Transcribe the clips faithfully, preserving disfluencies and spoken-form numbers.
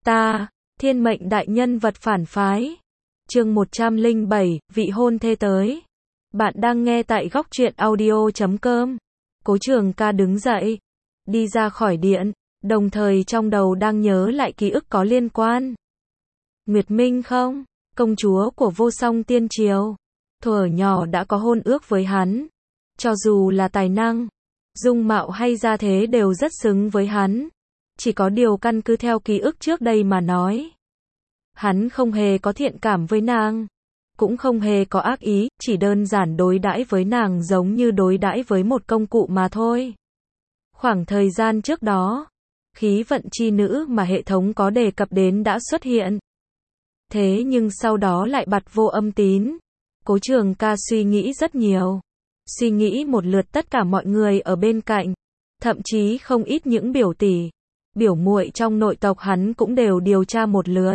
Ta, thiên mệnh đại nhân vật phản phái. Chương một trăm lẻ bảy, vị hôn thê tới. Bạn đang nghe tại góc truyện audio chấm com. Cố Trường Ca đứng dậy, đi ra khỏi điện, đồng thời trong đầu đang nhớ lại ký ức có liên quan. Nguyệt Minh không, công chúa của Vô Song Tiên Triều, thuở nhỏ đã có hôn ước với hắn. Cho dù là tài năng, dung mạo hay gia thế đều rất xứng với hắn. Chỉ có điều căn cứ theo ký ức trước đây mà nói, hắn không hề có thiện cảm với nàng, cũng không hề có ác ý, chỉ đơn giản đối đãi với nàng giống như đối đãi với một công cụ mà thôi. Khoảng thời gian trước đó, khí vận chi nữ mà hệ thống có đề cập đến đã xuất hiện. Thế nhưng sau đó lại bặt vô âm tín. Cố Trường Ca suy nghĩ rất nhiều. Suy nghĩ một lượt tất cả mọi người ở bên cạnh, thậm chí không ít những biểu tỷ, biểu muội trong nội tộc hắn cũng đều điều tra một lượt.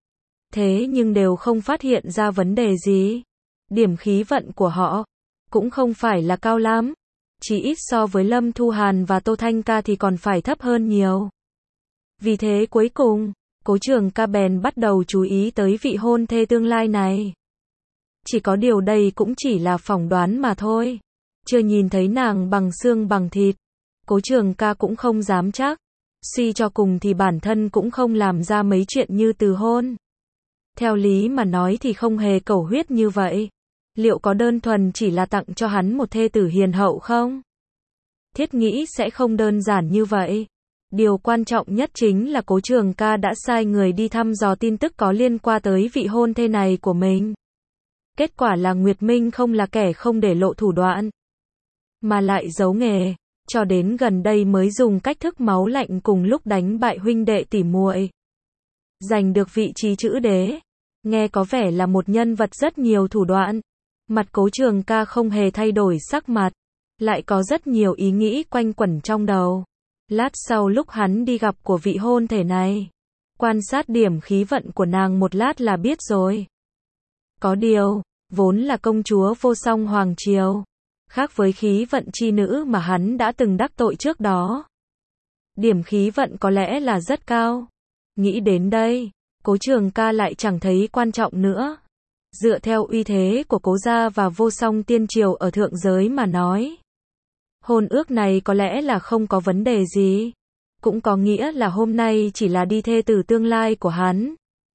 Thế nhưng đều không phát hiện ra vấn đề gì. Điểm khí vận của họ cũng không phải là cao lắm, chỉ ít so với Lâm Thu Hàn và Tô Thanh Ca thì còn phải thấp hơn nhiều. Vì thế cuối cùng, Cố Trường Ca bèn bắt đầu chú ý tới vị hôn thê tương lai này. Chỉ có điều đây cũng chỉ là phỏng đoán mà thôi. Chưa nhìn thấy nàng bằng xương bằng thịt, Cố Trường Ca cũng không dám chắc. Suy cho cùng thì bản thân cũng không làm ra mấy chuyện như từ hôn. Theo lý mà nói thì không hề cầu huyết như vậy. Liệu có đơn thuần chỉ là tặng cho hắn một thê tử hiền hậu không? Thiết nghĩ sẽ không đơn giản như vậy. Điều quan trọng nhất chính là Cố Trường Ca đã sai người đi thăm dò tin tức có liên quan tới vị hôn thê này của mình. Kết quả là Nguyệt Minh không là kẻ không để lộ thủ đoạn, mà lại giấu nghề, cho đến gần đây mới dùng cách thức máu lạnh cùng lúc đánh bại huynh đệ tỉ muội, giành được vị trí chữ đế. Nghe có vẻ là một nhân vật rất nhiều thủ đoạn. Mặt Cố Trường Ca không hề thay đổi sắc mặt, lại có rất nhiều ý nghĩ quanh quẩn trong đầu. Lát sau lúc hắn đi gặp của vị hôn thê này, quan sát điểm khí vận của nàng một lát là biết rồi. Có điều, vốn là công chúa Vô Song Hoàng Triều, khác với khí vận chi nữ mà hắn đã từng đắc tội trước đó. Điểm khí vận có lẽ là rất cao. Nghĩ đến đây, Cố Trường Ca lại chẳng thấy quan trọng nữa. Dựa theo uy thế của Cố gia và Vô Song Tiên Triều ở thượng giới mà nói, hôn ước này có lẽ là không có vấn đề gì. Cũng có nghĩa là hôm nay chỉ là đi thê tử tương lai của hắn.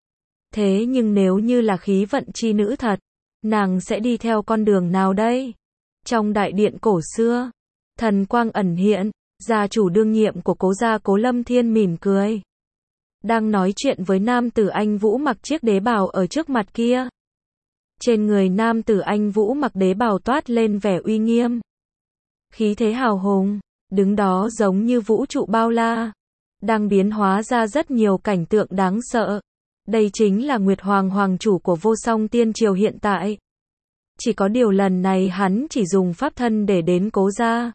Thế nhưng nếu như là khí vận chi nữ thật, nàng sẽ đi theo con đường nào đây? Trong đại điện cổ xưa, thần quang ẩn hiện, gia chủ đương nhiệm của Cố gia Cố Lâm Thiên mỉm cười, đang nói chuyện với nam tử Anh Vũ mặc chiếc đế bào ở trước mặt kia. Trên người nam tử Anh Vũ mặc đế bào toát lên vẻ uy nghiêm, khí thế hào hùng, đứng đó giống như vũ trụ bao la, đang biến hóa ra rất nhiều cảnh tượng đáng sợ. Đây chính là Nguyệt Hoàng Hoàng chủ của Vô Song Tiên Triều hiện tại. Chỉ có điều lần này hắn chỉ dùng pháp thân để đến Cố gia.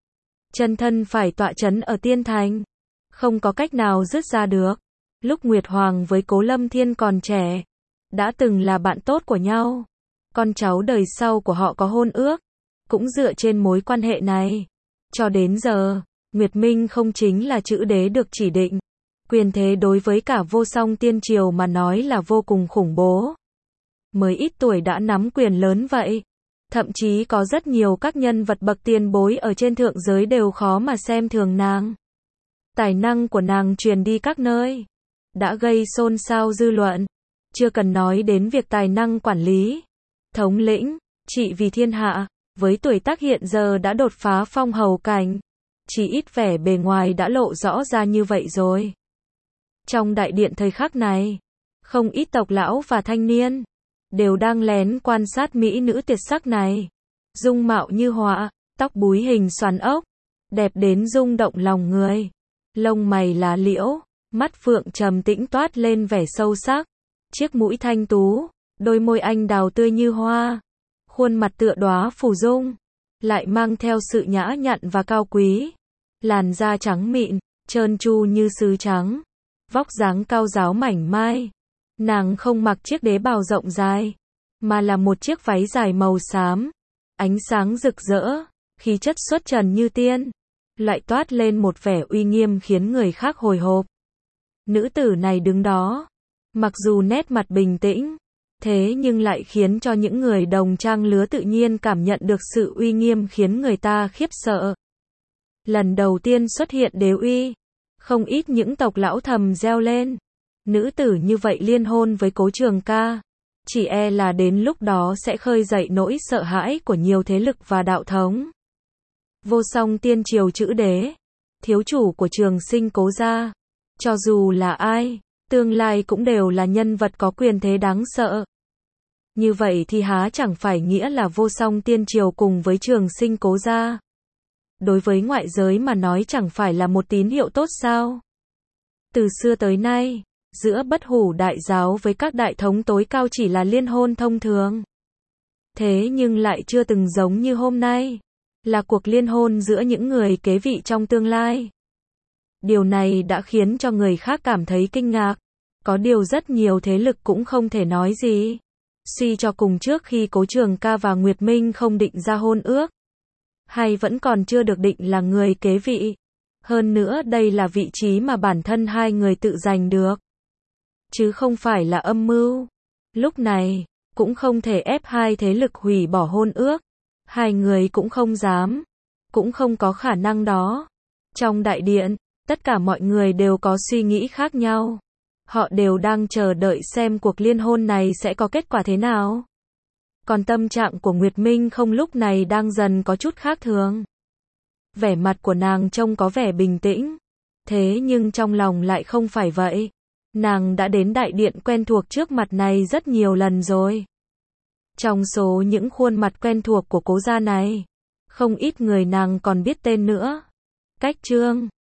Chân thân phải tọa chấn ở Tiên Thành, không có cách nào dứt ra được. Lúc Nguyệt Hoàng với Cố Lâm Thiên còn trẻ, đã từng là bạn tốt của nhau. Con cháu đời sau của họ có hôn ước, cũng dựa trên mối quan hệ này. Cho đến giờ, Nguyệt Minh không chính là chữ đế được chỉ định. Quyền thế đối với cả Vô Song Tiên Triều mà nói là vô cùng khủng bố. Mới ít tuổi đã nắm quyền lớn vậy. Thậm chí có rất nhiều các nhân vật bậc tiền bối ở trên thượng giới đều khó mà xem thường nàng. Tài năng của nàng truyền đi các nơi, đã gây xôn xao dư luận. Chưa cần nói đến việc tài năng quản lý, thống lĩnh, trị vì thiên hạ. Với tuổi tác hiện giờ đã đột phá phong hầu cảnh, chỉ ít vẻ bề ngoài đã lộ rõ ra như vậy rồi. Trong đại điện thời khắc này, không ít tộc lão và thanh niên đều đang lén quan sát mỹ nữ tuyệt sắc này. Dung mạo như họa, tóc búi hình xoắn ốc, đẹp đến rung động lòng người. Lông mày lá liễu, mắt phượng trầm tĩnh toát lên vẻ sâu sắc. Chiếc mũi thanh tú, đôi môi anh đào tươi như hoa, khuôn mặt tựa đóa phù dung, lại mang theo sự nhã nhặn và cao quý. Làn da trắng mịn, trơn tru như sứ trắng, vóc dáng cao ráo mảnh mai. Nàng không mặc chiếc đế bào rộng dài, mà là một chiếc váy dài màu xám, ánh sáng rực rỡ, khí chất xuất trần như tiên, lại toát lên một vẻ uy nghiêm khiến người khác hồi hộp. Nữ tử này đứng đó, mặc dù nét mặt bình tĩnh, thế nhưng lại khiến cho những người đồng trang lứa tự nhiên cảm nhận được sự uy nghiêm khiến người ta khiếp sợ. Lần đầu tiên xuất hiện đế uy, không ít những tộc lão thầm reo lên. Nữ tử như vậy liên hôn với Cố Trường Ca, chỉ e là đến lúc đó sẽ khơi dậy nỗi sợ hãi của nhiều thế lực và đạo thống. Vô Song Tiên Triều chữ đế, thiếu chủ của Trường Sinh Cố gia, cho dù là ai, tương lai cũng đều là nhân vật có quyền thế đáng sợ. Như vậy thì há chẳng phải nghĩa là Vô Song Tiên Triều cùng với Trường Sinh Cố gia, đối với ngoại giới mà nói chẳng phải là một tín hiệu tốt sao? Từ xưa tới nay, giữa Bất Hủ Đại giáo với các đại thống tối cao chỉ là liên hôn thông thường. Thế nhưng lại chưa từng giống như hôm nay, là cuộc liên hôn giữa những người kế vị trong tương lai. Điều này đã khiến cho người khác cảm thấy kinh ngạc. Có điều rất nhiều thế lực cũng không thể nói gì. Suy cho cùng trước khi Cố Trường Ca và Nguyệt Minh không định ra hôn ước, hay vẫn còn chưa được định là người kế vị. Hơn nữa đây là vị trí mà bản thân hai người tự giành được, chứ không phải là âm mưu. Lúc này, cũng không thể ép hai thế lực hủy bỏ hôn ước. Hai người cũng không dám, cũng không có khả năng đó. Trong đại điện, tất cả mọi người đều có suy nghĩ khác nhau. Họ đều đang chờ đợi xem cuộc liên hôn này sẽ có kết quả thế nào. Còn tâm trạng của Nguyệt Minh không lúc này đang dần có chút khác thường. Vẻ mặt của nàng trông có vẻ bình tĩnh, thế nhưng trong lòng lại không phải vậy. Nàng đã đến đại điện quen thuộc trước mặt này rất nhiều lần rồi. Trong số những khuôn mặt quen thuộc của Cố gia này, không ít người nàng còn biết tên nữa. Cách Trương